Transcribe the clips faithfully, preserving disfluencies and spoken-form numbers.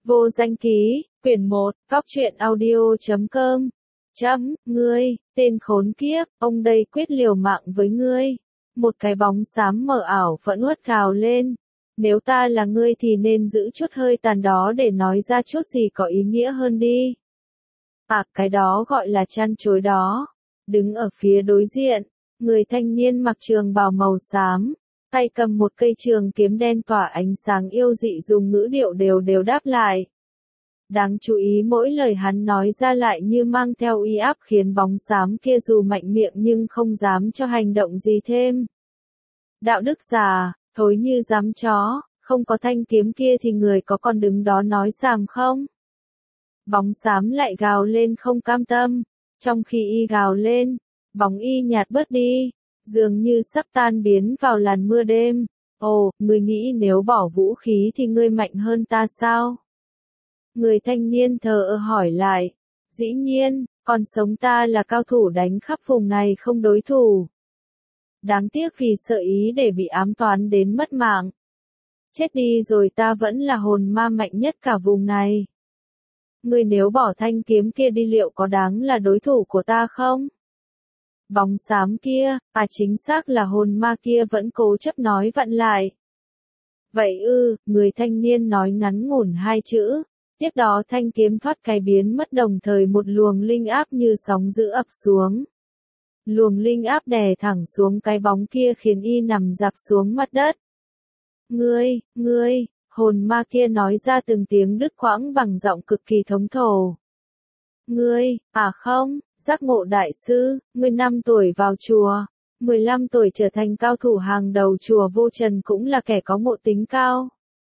Vô danh ký, quyển một, góc truyện audio.com. Chấm, ngươi, tên khốn kiếp, ông đây quyết liều mạng với ngươi. Một cái bóng xám mờ ảo phẫn uất gào lên. Nếu ta là ngươi thì nên giữ chút hơi tàn đó để nói ra chút gì có ý nghĩa hơn đi. À, cái đó gọi là chăn chối đó. Đứng ở phía đối diện, người thanh niên mặc trường bào màu xám, tay cầm một cây trường kiếm đen tỏa ánh sáng yêu dị dùng ngữ điệu đều đều đáp lại. Đáng chú ý mỗi lời hắn nói ra lại như mang theo uy áp khiến bóng xám kia dù mạnh miệng nhưng không dám cho hành động gì thêm. Đạo đức già, thối như dám chó, không có thanh kiếm kia thì người có còn đứng đó nói xàm không? Bóng xám lại gào lên không cam tâm, trong khi y gào lên, bóng y nhạt bớt đi, dường như sắp tan biến vào làn mưa đêm. Ồ, ngươi nghĩ nếu bỏ vũ khí thì ngươi mạnh hơn ta sao? Người thanh niên thờ ơ hỏi lại. Dĩ nhiên, còn sống ta là cao thủ đánh khắp vùng này không đối thủ. Đáng tiếc vì sợ ý để bị ám toán đến mất mạng. Chết đi rồi ta vẫn là hồn ma mạnh nhất cả vùng này. Ngươi nếu bỏ thanh kiếm kia đi liệu có đáng là đối thủ của ta không? Bóng xám kia, à chính xác là hồn ma kia vẫn cố chấp nói vặn lại. Vậy ư, người thanh niên nói ngắn ngủn hai chữ. Tiếp đó thanh kiếm thoát cái biến mất đồng thời một luồng linh áp như sóng dữ ập xuống. Luồng linh áp đè thẳng xuống cái bóng kia khiến y nằm dạp xuống mặt đất. Ngươi, ngươi, hồn ma kia nói ra từng tiếng đứt quãng bằng giọng cực kỳ thống thổ. Ngươi, à không, giác ngộ đại sư, ngươi năm tuổi vào chùa, mười lăm tuổi trở thành cao thủ hàng đầu chùa Vô Trần cũng là kẻ có ngộ tính cao.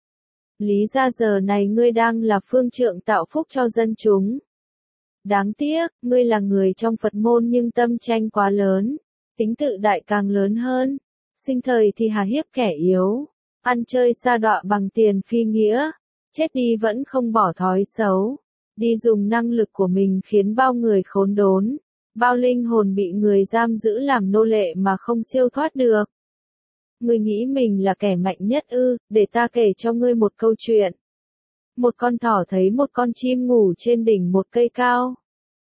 Lý ra giờ này ngươi đang là phương trượng tạo phúc cho dân chúng. Đáng tiếc, ngươi là người trong Phật môn nhưng tâm tranh quá lớn, tính tự đại càng lớn hơn. Sinh thời thì hà hiếp kẻ yếu, ăn chơi sa đọa bằng tiền phi nghĩa, chết đi vẫn không bỏ thói xấu. Đi dùng năng lực của mình khiến bao người khốn đốn, bao linh hồn bị người giam giữ làm nô lệ mà không siêu thoát được. Ngươi nghĩ mình là kẻ mạnh nhất ư, để ta kể cho ngươi một câu chuyện. Một con thỏ thấy một con chim ngủ trên đỉnh một cây cao.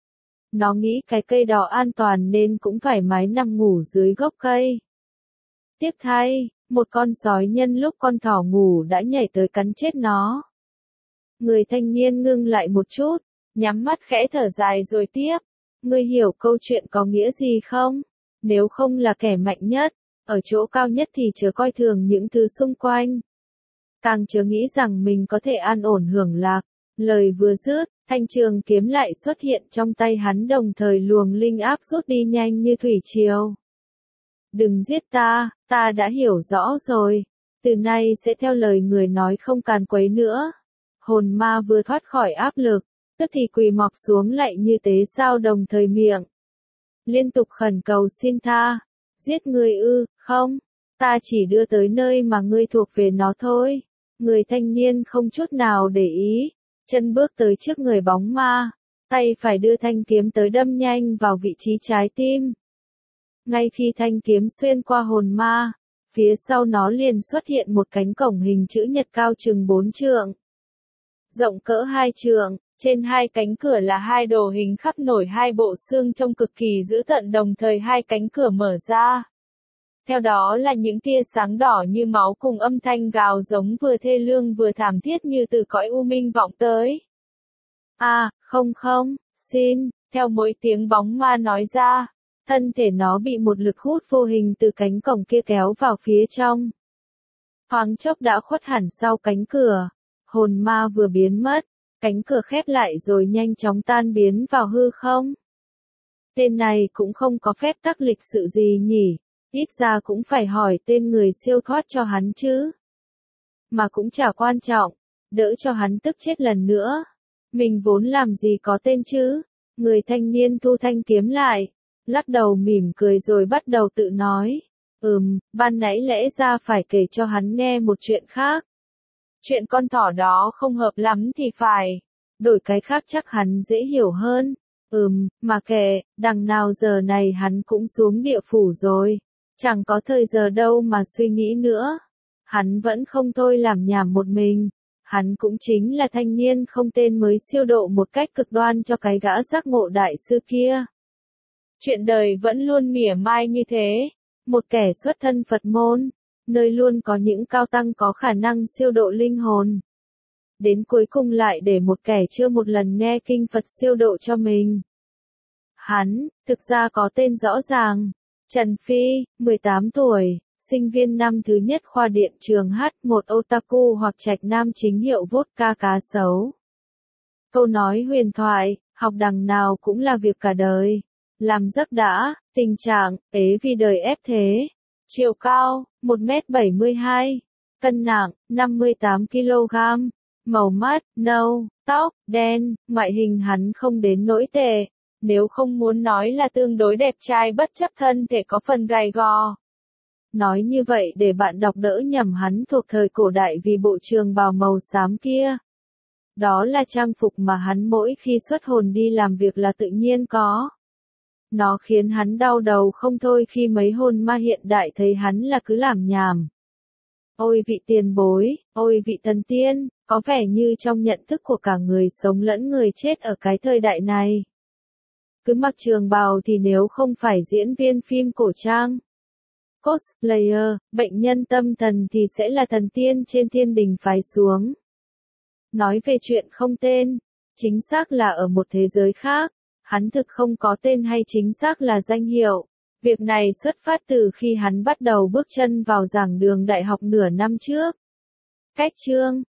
Nó nghĩ cái cây đó an toàn nên cũng thoải mái nằm ngủ dưới gốc cây. Tiếc thay, một con sói nhân lúc con thỏ ngủ đã nhảy tới cắn chết nó. Người thanh niên ngưng lại một chút, nhắm mắt khẽ thở dài rồi tiếp. Ngươi hiểu câu chuyện có nghĩa gì không? Nếu không là kẻ mạnh nhất, ở chỗ cao nhất thì chớ coi thường những thứ xung quanh. Càng chớ nghĩ rằng mình có thể an ổn hưởng lạc. Lời vừa dứt, thanh trường kiếm lại xuất hiện trong tay hắn đồng thời luồng linh áp rút đi nhanh như thủy triều. Đừng giết ta, ta đã hiểu rõ rồi. Từ nay sẽ theo lời người nói không càn quấy nữa. Hồn ma vừa thoát khỏi áp lực, tức thì quỳ mọp xuống lại như tế sao đồng thời miệng. Liên tục khẩn cầu xin tha. Giết người ư, không, ta chỉ đưa tới nơi mà ngươi thuộc về nó thôi. Người thanh niên không chút nào để ý, chân bước tới trước người bóng ma, tay phải đưa thanh kiếm tới đâm nhanh vào vị trí trái tim. Ngay khi thanh kiếm xuyên qua hồn ma, phía sau nó liền xuất hiện một cánh cổng hình chữ nhật cao chừng bốn trượng. Rộng cỡ hai trượng, trên hai cánh cửa là hai đồ hình khắp nổi hai bộ xương trông cực kỳ dữ tợn đồng thời hai cánh cửa mở ra. Theo đó là những tia sáng đỏ như máu cùng âm thanh gào giống vừa thê lương vừa thảm thiết như từ cõi u minh vọng tới. À, không không, xin, theo mỗi tiếng bóng ma nói ra, thân thể nó bị một lực hút vô hình từ cánh cổng kia kéo vào phía trong. Thoáng chốc đã khuất hẳn sau cánh cửa, hồn ma vừa biến mất. Cánh cửa khép lại rồi nhanh chóng tan biến vào hư không. Tên này cũng không có phép tắc lịch sự gì nhỉ, ít ra cũng phải hỏi tên người siêu thoát cho hắn chứ. Mà cũng chả quan trọng, đỡ cho hắn tức chết lần nữa. Mình vốn làm gì có tên chứ. Người thanh niên thu thanh kiếm lại, lắc đầu mỉm cười rồi bắt đầu tự nói. Ừm, ban nãy lẽ ra phải kể cho hắn nghe một chuyện khác. Chuyện con thỏ đó không hợp lắm thì phải. Đổi cái khác chắc hắn dễ hiểu hơn. Ừm, mà kệ, đằng nào giờ này hắn cũng xuống địa phủ rồi. Chẳng có thời giờ đâu mà suy nghĩ nữa. Hắn vẫn không thôi làm nhảm một mình. Hắn cũng chính là thanh niên không tên mới siêu độ một cách cực đoan cho cái gã giác ngộ đại sư kia. Chuyện đời vẫn luôn mỉa mai như thế. Một kẻ xuất thân Phật môn, nơi luôn có những cao tăng có khả năng siêu độ linh hồn. Đến cuối cùng lại để một kẻ chưa một lần nghe kinh Phật siêu độ cho mình. Hắn, thực ra có tên rõ ràng. Trần Phi, mười tám tuổi, sinh viên năm thứ nhất khoa điện trường H một otaku hoặc trạch nam chính hiệu vodka cá sấu. Câu nói huyền thoại, học đằng nào cũng là việc cả đời. Làm giấc đã, tình trạng, ế vì đời ép thế. Chiều cao, một mét bảy mươi hai. Cân nặng, năm mươi tám ki lô gam. Màu mắt, nâu, tóc, đen, ngoại hình hắn không đến nỗi tệ. Nếu không muốn nói là tương đối đẹp trai bất chấp thân thể có phần gầy gò. Nói như vậy để bạn đọc đỡ nhầm hắn thuộc thời cổ đại vì bộ trường bào màu xám kia. Đó là trang phục mà hắn mỗi khi xuất hồn đi làm việc là tự nhiên có. Nó khiến hắn đau đầu không thôi khi mấy hồn ma hiện đại thấy hắn là cứ làm nhảm. Ôi vị tiền bối, ôi vị thần tiên, có vẻ như trong nhận thức của cả người sống lẫn người chết ở cái thời đại này. Cứ mặc trường bào thì nếu không phải diễn viên phim cổ trang, cosplayer, bệnh nhân tâm thần thì sẽ là thần tiên trên thiên đình phái xuống. Nói về chuyện không tên, chính xác là ở một thế giới khác, hắn thực không có tên hay chính xác là danh hiệu. Việc này xuất phát từ khi hắn bắt đầu bước chân vào giảng đường đại học nửa năm trước. Cách chương